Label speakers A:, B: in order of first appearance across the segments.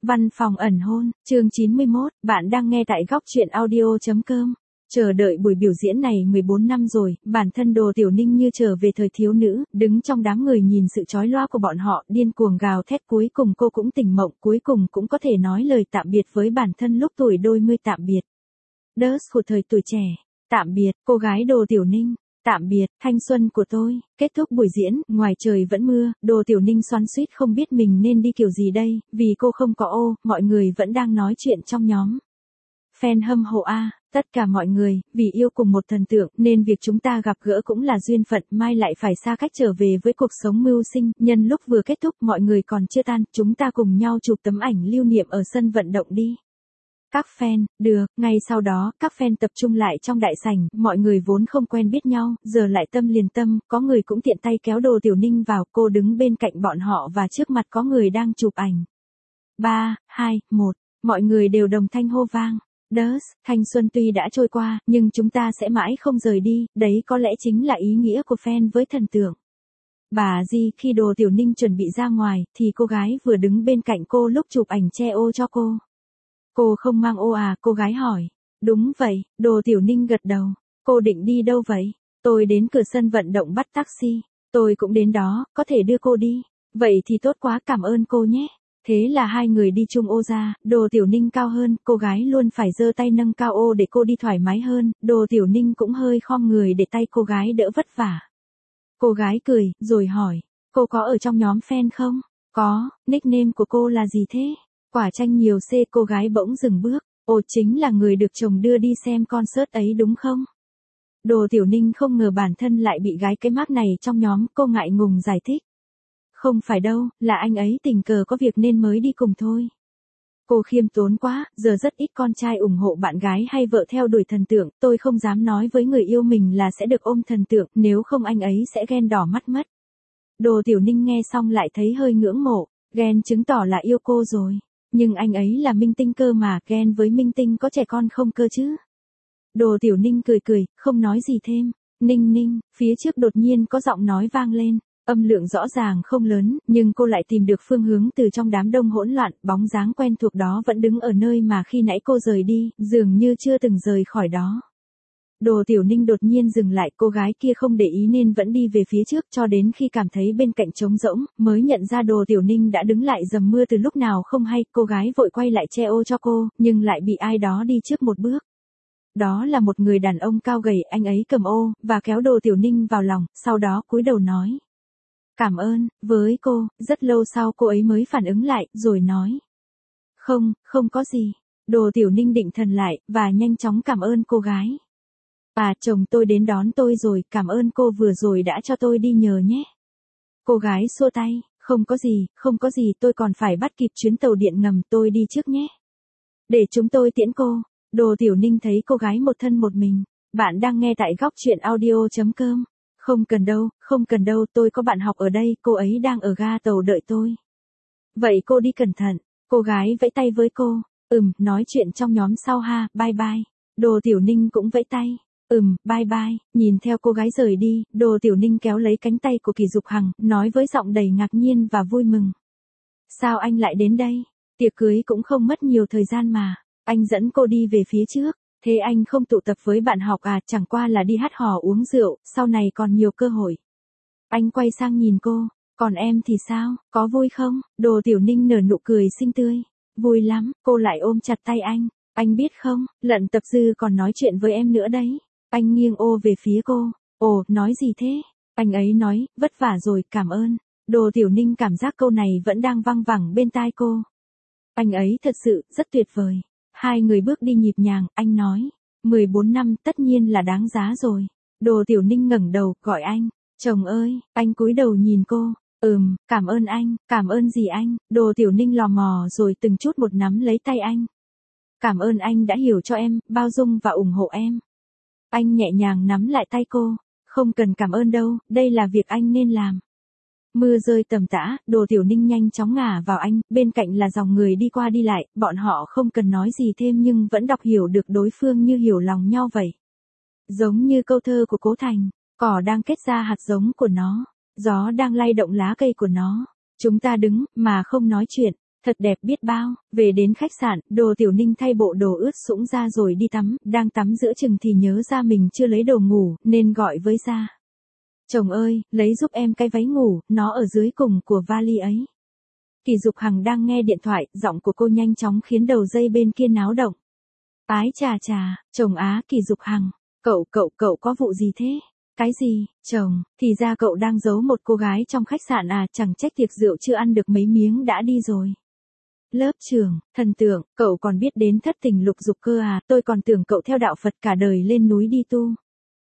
A: Văn phòng ẩn hôn, chương 91, bạn đang nghe tại góc truyện audio.com. Chờ đợi buổi biểu diễn này 14 năm rồi, bản thân Đồ Tiểu Ninh như trở về thời thiếu nữ, đứng trong đám người nhìn sự chói lóa của bọn họ, điên cuồng gào thét, cuối cùng cô cũng tỉnh mộng, cuối cùng cũng có thể nói lời tạm biệt với bản thân lúc tuổi đôi mươi, tạm biệt Đớt của thời tuổi trẻ, tạm biệt cô gái Đồ Tiểu Ninh. Tạm biệt, thanh xuân của tôi. Kết thúc buổi diễn, ngoài trời vẫn mưa, Đồ Tiểu Ninh xoắn xuýt không biết mình nên đi kiểu gì đây, vì cô không có ô, mọi người vẫn đang nói chuyện trong nhóm. Fan hâm mộ a, tất cả mọi người, vì yêu cùng một thần tượng, nên việc chúng ta gặp gỡ cũng là duyên phận, mai lại phải xa cách trở về với cuộc sống mưu sinh, nhân lúc vừa kết thúc mọi người còn chưa tan, chúng ta cùng nhau chụp tấm ảnh lưu niệm ở sân vận động đi. Các fan, được, ngay sau đó, các fan tập trung lại trong đại sảnh, mọi người vốn không quen biết nhau, giờ lại tâm liền tâm, có người cũng tiện tay kéo Đồ Tiểu Ninh vào, cô đứng bên cạnh bọn họ và trước mặt có người đang chụp ảnh. 3, 2, 1, mọi người đều đồng thanh hô vang. Đớt, thanh xuân tuy đã trôi qua, nhưng chúng ta sẽ mãi không rời đi, đấy có lẽ chính là ý nghĩa của fan với thần tượng. Bà Di, khi Đồ Tiểu Ninh chuẩn bị ra ngoài, thì cô gái vừa đứng bên cạnh cô lúc chụp ảnh che ô cho cô. Cô không mang ô à, cô gái hỏi. Đúng vậy, Đồ Tiểu Ninh gật đầu. Cô định đi đâu vậy? Tôi đến cửa sân vận động bắt taxi. Tôi cũng đến đó, có thể đưa cô đi. Vậy thì tốt quá, cảm ơn cô nhé. Thế là hai người đi chung ô ra, Đồ Tiểu Ninh cao hơn, cô gái luôn phải giơ tay nâng cao ô để cô đi thoải mái hơn, Đồ Tiểu Ninh cũng hơi khom người để tay cô gái đỡ vất vả. Cô gái cười, rồi hỏi, cô có ở trong nhóm fan không? Có, nickname của cô là gì thế? Quả chanh nhiều C. Cô gái bỗng dừng bước. Ồ, chính là người được chồng đưa đi xem concert ấy đúng không? Đồ Tiểu Ninh không ngờ bản thân lại bị gái cái mác này trong nhóm, cô ngại ngùng giải thích. Không phải đâu, là anh ấy tình cờ có việc nên mới đi cùng thôi. Cô khiêm tốn quá, giờ rất ít con trai ủng hộ bạn gái hay vợ theo đuổi thần tượng, tôi không dám nói với người yêu mình là sẽ được ôm thần tượng, nếu không anh ấy sẽ ghen đỏ mắt mất. Đồ Tiểu Ninh nghe xong lại thấy hơi ngưỡng mộ, ghen chứng tỏ là yêu cô rồi. Nhưng anh ấy là minh tinh cơ mà, ghen với minh tinh có trẻ con không cơ chứ? Đồ Tiểu Ninh cười cười, không nói gì thêm. Ninh ninh, phía trước đột nhiên có giọng nói vang lên. Âm lượng rõ ràng không lớn, nhưng cô lại tìm được phương hướng từ trong đám đông hỗn loạn, bóng dáng quen thuộc đó vẫn đứng ở nơi mà khi nãy cô rời đi, dường như chưa từng rời khỏi đó. Đồ Tiểu Ninh đột nhiên dừng lại, cô gái kia không để ý nên vẫn đi về phía trước cho đến khi cảm thấy bên cạnh trống rỗng, mới nhận ra Đồ Tiểu Ninh đã đứng lại dầm mưa từ lúc nào không hay, cô gái vội quay lại che ô cho cô, nhưng lại bị ai đó đi trước một bước. Đó là một người đàn ông cao gầy, anh ấy cầm ô, và kéo Đồ Tiểu Ninh vào lòng, sau đó cúi đầu nói. Cảm ơn, với cô, rất lâu sau cô ấy mới phản ứng lại, rồi nói. Không có gì. Đồ Tiểu Ninh định thần lại, và nhanh chóng cảm ơn cô gái. Chồng tôi đến đón tôi rồi, cảm ơn cô vừa rồi đã cho tôi đi nhờ nhé. Cô gái xua tay, không có gì, tôi còn phải bắt kịp chuyến tàu điện ngầm, tôi đi trước nhé. Để chúng tôi tiễn cô. Đồ Tiểu Ninh thấy cô gái một thân một mình. Bạn đang nghe tại góc truyện audio.com. Không cần đâu, tôi có bạn học ở đây, cô ấy đang ở ga tàu đợi tôi. Vậy cô đi cẩn thận, cô gái vẫy tay với cô. Nói chuyện trong nhóm sau ha, bye bye. Đồ Tiểu Ninh cũng vẫy tay. Bye bye, nhìn theo cô gái rời đi, Đồ Tiểu Ninh kéo lấy cánh tay của Kỳ Dục Hằng, nói với giọng đầy ngạc nhiên và vui mừng. Sao anh lại đến đây? Tiệc cưới cũng không mất nhiều thời gian mà, anh dẫn cô đi về phía trước. Thế anh không tụ tập với bạn học à, chẳng qua là đi hát hò uống rượu, sau này còn nhiều cơ hội. Anh quay sang nhìn cô, còn em thì sao, có vui không? Đồ Tiểu Ninh nở nụ cười xinh tươi. Vui lắm, cô lại ôm chặt tay anh biết không, Lận Tập Dư còn nói chuyện với em nữa đấy. Anh nghiêng ô về phía cô. Ồ, nói gì thế? Anh ấy nói, vất vả rồi, cảm ơn. Đồ Tiểu Ninh cảm giác câu này vẫn đang văng vẳng bên tai cô. Anh ấy thật sự, rất tuyệt vời. Hai người bước đi nhịp nhàng, anh nói. 14 năm tất nhiên là đáng giá rồi. Đồ Tiểu Ninh ngẩng đầu, gọi anh. Chồng ơi, anh cúi đầu nhìn cô. Cảm ơn anh, cảm ơn gì anh? Đồ Tiểu Ninh lò mò rồi từng chút một nắm lấy tay anh. Cảm ơn anh đã hiểu cho em, bao dung và ủng hộ em. Anh nhẹ nhàng nắm lại tay cô. Không cần cảm ơn đâu, đây là việc anh nên làm. Mưa rơi tầm tã, Đồ Tiểu Ninh nhanh chóng ngả vào anh, bên cạnh là dòng người đi qua đi lại, bọn họ không cần nói gì thêm nhưng vẫn đọc hiểu được đối phương như hiểu lòng nhau vậy. Giống như câu thơ của Cố Thành, cỏ đang kết ra hạt giống của nó, gió đang lay động lá cây của nó. Chúng ta đứng, mà không nói chuyện. Thật đẹp biết bao, về đến khách sạn, Đồ Tiểu Ninh thay bộ đồ ướt sũng ra rồi đi tắm, đang tắm giữa chừng thì nhớ ra mình chưa lấy đồ ngủ, nên gọi với Gia. Chồng ơi, lấy giúp em cái váy ngủ, nó ở dưới cùng của vali ấy. Kỳ Dục Hằng đang nghe điện thoại, giọng của cô nhanh chóng khiến đầu dây bên kia náo động. Ái chà chà, chồng á, Kỳ Dục Hằng, cậu có vụ gì thế? Cái gì, chồng, thì ra cậu đang giấu một cô gái trong khách sạn à, chẳng trách tiệc rượu chưa ăn được mấy miếng đã đi rồi. Lớp trưởng, thần tượng, cậu còn biết đến thất tình lục dục cơ à, tôi còn tưởng cậu theo đạo Phật cả đời lên núi đi tu.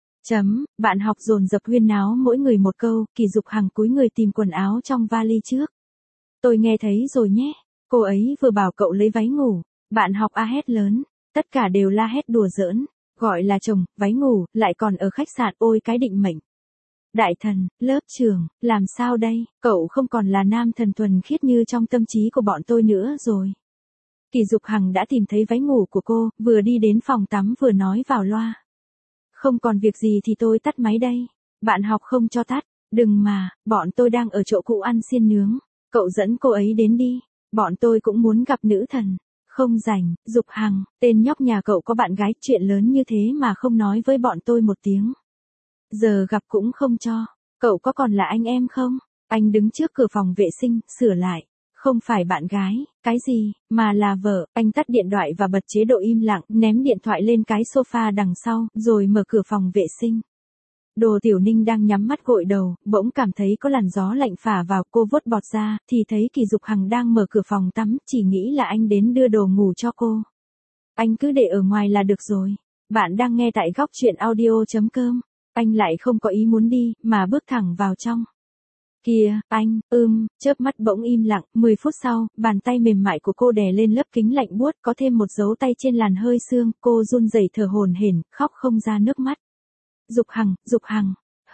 A: Bạn học dồn dập huyên náo mỗi người một câu, Kỳ Dục Hằng cúi người tìm quần áo trong vali trước. Tôi nghe thấy rồi nhé, cô ấy vừa bảo cậu lấy váy ngủ, bạn học a hét lớn, tất cả đều la hét đùa giỡn, gọi là chồng, váy ngủ, lại còn ở khách sạn, ôi cái định mệnh. Đại thần, lớp trưởng, làm sao đây, cậu không còn là nam thần thuần khiết như trong tâm trí của bọn tôi nữa rồi. Kỳ Dục Hằng đã tìm thấy váy ngủ của cô, vừa đi đến phòng tắm vừa nói vào loa. Không còn việc gì thì tôi tắt máy đây. Bạn học không cho tắt, đừng mà, bọn tôi đang ở chỗ cũ ăn xiên nướng. Cậu dẫn cô ấy đến đi, bọn tôi cũng muốn gặp nữ thần. Không rảnh, Dục Hằng, tên nhóc nhà cậu có bạn gái, chuyện lớn như thế mà không nói với bọn tôi một tiếng. Giờ gặp cũng không cho, cậu có còn là anh em không? Anh đứng trước cửa phòng vệ sinh, sửa lại. Không phải bạn gái, cái gì, mà là vợ. Anh tắt điện thoại và bật chế độ im lặng, ném điện thoại lên cái sofa đằng sau, rồi mở cửa phòng vệ sinh. Đồ Tiểu Ninh đang nhắm mắt gội đầu, bỗng cảm thấy có làn gió lạnh phả vào, cô vốt bọt ra, thì thấy Kỳ Dục Hằng đang mở cửa phòng tắm, chỉ nghĩ là anh đến đưa đồ ngủ cho cô. Anh cứ để ở ngoài là được rồi. Bạn đang nghe tại góc truyện audio.com. Anh lại không có ý muốn đi, mà bước thẳng vào trong. Kìa, anh, chớp mắt bỗng im lặng, 10 phút sau, bàn tay mềm mại của cô đè lên lớp kính lạnh buốt, có thêm một dấu tay trên làn hơi sương, cô run rẩy thở hổn hển, khóc không ra nước mắt. Dục Hằng,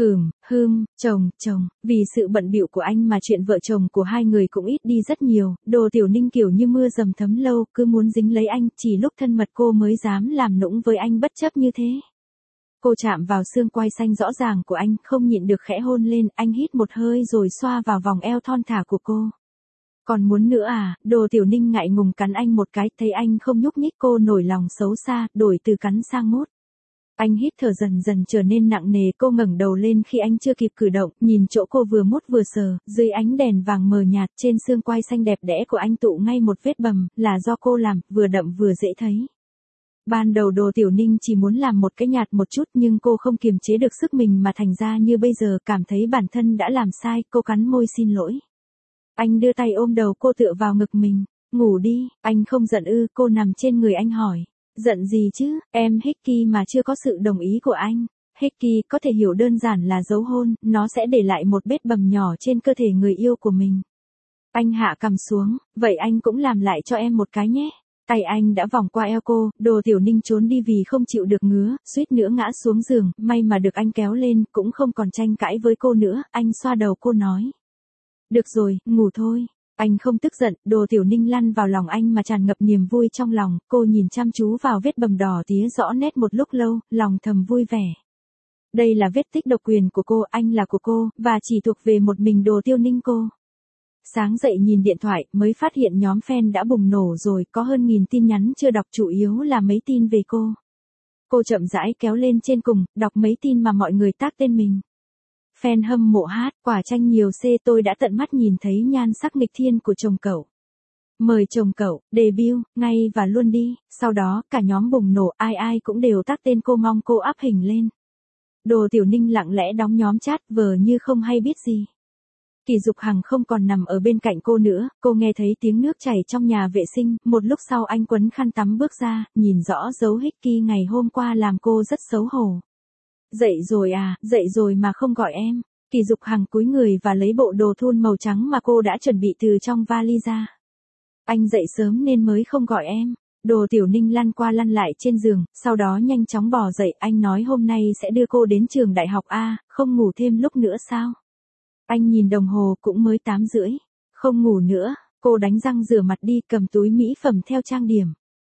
A: chồng, vì sự bận bịu của anh mà chuyện vợ chồng của hai người cũng ít đi rất nhiều, Đồ Tiểu Ninh kiểu như mưa dầm thấm lâu, cứ muốn dính lấy anh, chỉ lúc thân mật cô mới dám làm nũng với anh bất chấp như thế. Cô chạm vào xương quai xanh rõ ràng của anh, không nhịn được khẽ hôn lên, anh hít một hơi rồi xoa vào vòng eo thon thả của cô. Còn muốn nữa à, Đồ Tiểu Ninh ngại ngùng cắn anh một cái, thấy anh không nhúc nhích cô nổi lòng xấu xa, đổi từ cắn sang mút. Anh hít thở dần dần trở nên nặng nề, cô ngẩng đầu lên khi anh chưa kịp cử động, nhìn chỗ cô vừa mút vừa sờ, dưới ánh đèn vàng mờ nhạt trên xương quai xanh đẹp đẽ của anh tụ ngay một vết bầm, là do cô làm, vừa đậm vừa dễ thấy. Ban đầu Đồ Tiểu Ninh chỉ muốn làm một cái nhạt một chút nhưng cô không kiềm chế được sức mình mà thành ra như bây giờ, cảm thấy bản thân đã làm sai, cô cắn môi xin lỗi. Anh đưa tay ôm đầu cô tựa vào ngực mình, ngủ đi, anh không giận ư, cô nằm trên người anh hỏi. Giận gì chứ, em Hickey mà chưa có sự đồng ý của anh. Hickey có thể hiểu đơn giản là dấu hôn, nó sẽ để lại một vết bầm nhỏ trên cơ thể người yêu của mình. Anh hạ cằm xuống, vậy anh cũng làm lại cho em một cái nhé. Tay anh đã vòng qua eo cô, Đồ Tiểu Ninh trốn đi vì không chịu được ngứa, suýt nữa ngã xuống giường, may mà được anh kéo lên, cũng không còn tranh cãi với cô nữa, anh xoa đầu cô nói. Được rồi, ngủ thôi. Anh không tức giận, Đồ Tiểu Ninh lăn vào lòng anh mà tràn ngập niềm vui trong lòng, cô nhìn chăm chú vào vết bầm đỏ tía rõ nét một lúc lâu, lòng thầm vui vẻ. Đây là vết tích độc quyền của cô, anh là của cô, và chỉ thuộc về một mình Đồ Tiểu Ninh cô. Sáng dậy nhìn điện thoại, mới phát hiện nhóm fan đã bùng nổ rồi, có hơn 1000 tin nhắn chưa đọc, chủ yếu là mấy tin về cô. Cô chậm rãi kéo lên trên cùng, đọc mấy tin mà mọi người tag tên mình. Fan hâm mộ hát, quả chanh nhiều C, tôi đã tận mắt nhìn thấy nhan sắc nghịch thiên của chồng cậu. Mời chồng cậu, debut, ngay và luôn đi, sau đó, cả nhóm bùng nổ, ai cũng đều tag tên cô, mong cô up hình lên. Đồ Tiểu Ninh lặng lẽ đóng nhóm chat, vờ như không hay biết gì. Kỳ Dục Hằng không còn nằm ở bên cạnh cô nữa, cô nghe thấy tiếng nước chảy trong nhà vệ sinh, một lúc sau anh quấn khăn tắm bước ra, nhìn rõ dấu Hickey ngày hôm qua làm cô rất xấu hổ. Dậy rồi à, dậy rồi mà không gọi em. Kỳ Dục Hằng cúi người và lấy bộ đồ thun màu trắng mà cô đã chuẩn bị từ trong vali ra. Anh dậy sớm nên mới không gọi em. Đồ Tiểu Ninh lăn qua lăn lại trên giường, sau đó nhanh chóng bò dậy, anh nói hôm nay sẽ đưa cô đến trường đại học A, không ngủ thêm lúc nữa sao? Anh nhìn đồng hồ cũng mới 8:30. Không ngủ nữa, cô đánh răng rửa mặt đi, cầm túi mỹ phẩm theo trang điểm.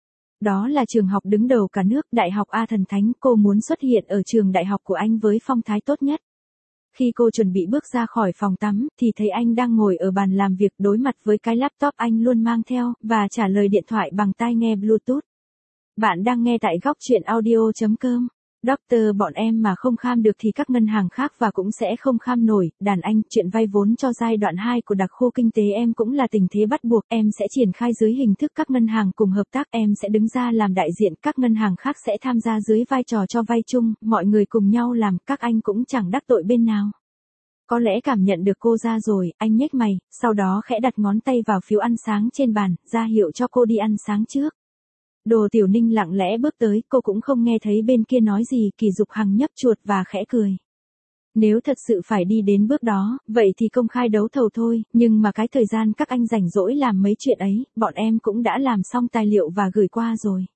A: Đó là trường học đứng đầu cả nước, Đại học A Thần Thánh, cô muốn xuất hiện ở trường đại học của anh với phong thái tốt nhất. Khi cô chuẩn bị bước ra khỏi phòng tắm, thì thấy anh đang ngồi ở bàn làm việc đối mặt với cái laptop anh luôn mang theo, và trả lời điện thoại bằng tai nghe Bluetooth. Bạn đang nghe tại góc chuyện audio.com. Doctor, bọn em mà không kham được thì các ngân hàng khác và cũng sẽ không kham nổi. Đàn anh, chuyện vay vốn cho giai đoạn 2 của đặc khu kinh tế em cũng là tình thế bắt buộc. Em sẽ triển khai dưới hình thức các ngân hàng cùng hợp tác. Em sẽ đứng ra làm đại diện, các ngân hàng khác sẽ tham gia dưới vai trò cho vay chung. Mọi người cùng nhau làm, các anh cũng chẳng đắc tội bên nào. Có lẽ cảm nhận được cô ra rồi, anh nhếch mày, sau đó khẽ đặt ngón tay vào phiếu ăn sáng trên bàn, ra hiệu cho cô đi ăn sáng trước. Đồ Tiểu Ninh lặng lẽ bước tới, cô cũng không nghe thấy bên kia nói gì, Kỳ Dục Hằng nhấp chuột và khẽ cười. Nếu thật sự phải đi đến bước đó, vậy thì công khai đấu thầu thôi, nhưng mà cái thời gian các anh rảnh rỗi làm mấy chuyện ấy, bọn em cũng đã làm xong tài liệu và gửi qua rồi.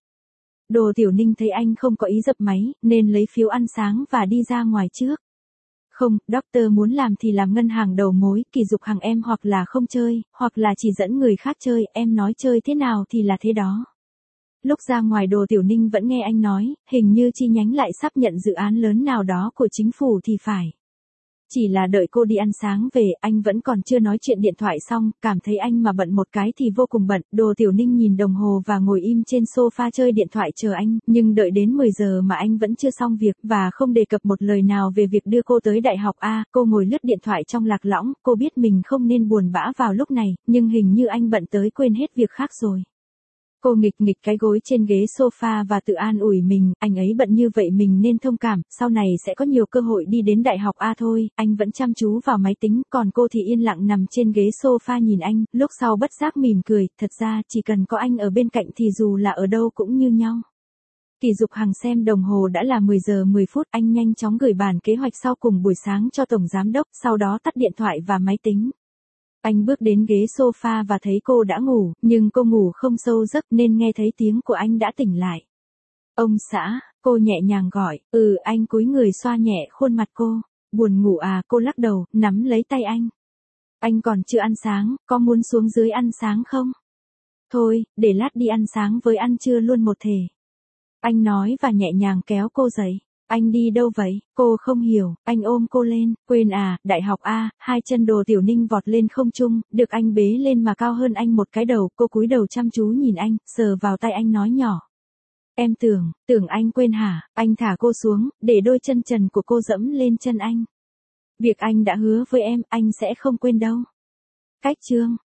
A: Đồ Tiểu Ninh thấy anh không có ý dập máy, nên lấy phiếu ăn sáng và đi ra ngoài trước. Không, Doctor muốn làm thì làm ngân hàng đầu mối, Kỳ Dục Hằng em hoặc là không chơi, hoặc là chỉ dẫn người khác chơi, em nói chơi thế nào thì là thế đó. Lúc ra ngoài Đồ Tiểu Ninh vẫn nghe anh nói, hình như chi nhánh lại sắp nhận dự án lớn nào đó của chính phủ thì phải. Chỉ là đợi cô đi ăn sáng về, anh vẫn còn chưa nói chuyện điện thoại xong, cảm thấy anh mà bận một cái thì vô cùng bận. Đồ Tiểu Ninh nhìn đồng hồ và ngồi im trên sofa chơi điện thoại chờ anh, nhưng đợi đến 10 giờ mà anh vẫn chưa xong việc, và không đề cập một lời nào về việc đưa cô tới đại học A. Cô ngồi lướt điện thoại trong lạc lõng, cô biết mình không nên buồn bã vào lúc này, nhưng hình như anh bận tới quên hết việc khác rồi. Cô nghịch cái gối trên ghế sofa và tự an ủi mình, anh ấy bận như vậy mình nên thông cảm, sau này sẽ có nhiều cơ hội đi đến đại học A thôi. Anh vẫn chăm chú vào máy tính, còn cô thì yên lặng nằm trên ghế sofa nhìn anh, lúc sau bất giác mỉm cười, thật ra chỉ cần có anh ở bên cạnh thì dù là ở đâu cũng như nhau. Kỳ Dục Hằng xem đồng hồ đã là 10 giờ 10 phút, anh nhanh chóng gửi bản kế hoạch sau cùng buổi sáng cho tổng giám đốc, sau đó tắt điện thoại và máy tính. Anh bước đến ghế sofa và thấy cô đã ngủ, nhưng cô ngủ không sâu giấc nên nghe thấy tiếng của anh đã tỉnh lại. Ông xã, cô nhẹ nhàng gọi, anh cúi người xoa nhẹ khuôn mặt cô. Buồn ngủ à, cô lắc đầu, nắm lấy tay anh. Anh còn chưa ăn sáng, có muốn xuống dưới ăn sáng không? Thôi, để lát đi ăn sáng với ăn trưa luôn một thể. Anh nói và nhẹ nhàng kéo cô dậy. Anh đi đâu vậy? Cô không hiểu, anh ôm cô lên, quên à, đại học A. Hai chân Đồ Tiểu Ninh vọt lên không trung, được anh bế lên mà cao hơn anh một cái đầu, cô cúi đầu chăm chú nhìn anh, sờ vào tay anh nói nhỏ. Em tưởng anh quên hả? Anh thả cô xuống, để đôi chân trần của cô dẫm lên chân anh. Việc anh đã hứa với em, anh sẽ không quên đâu. Cách chương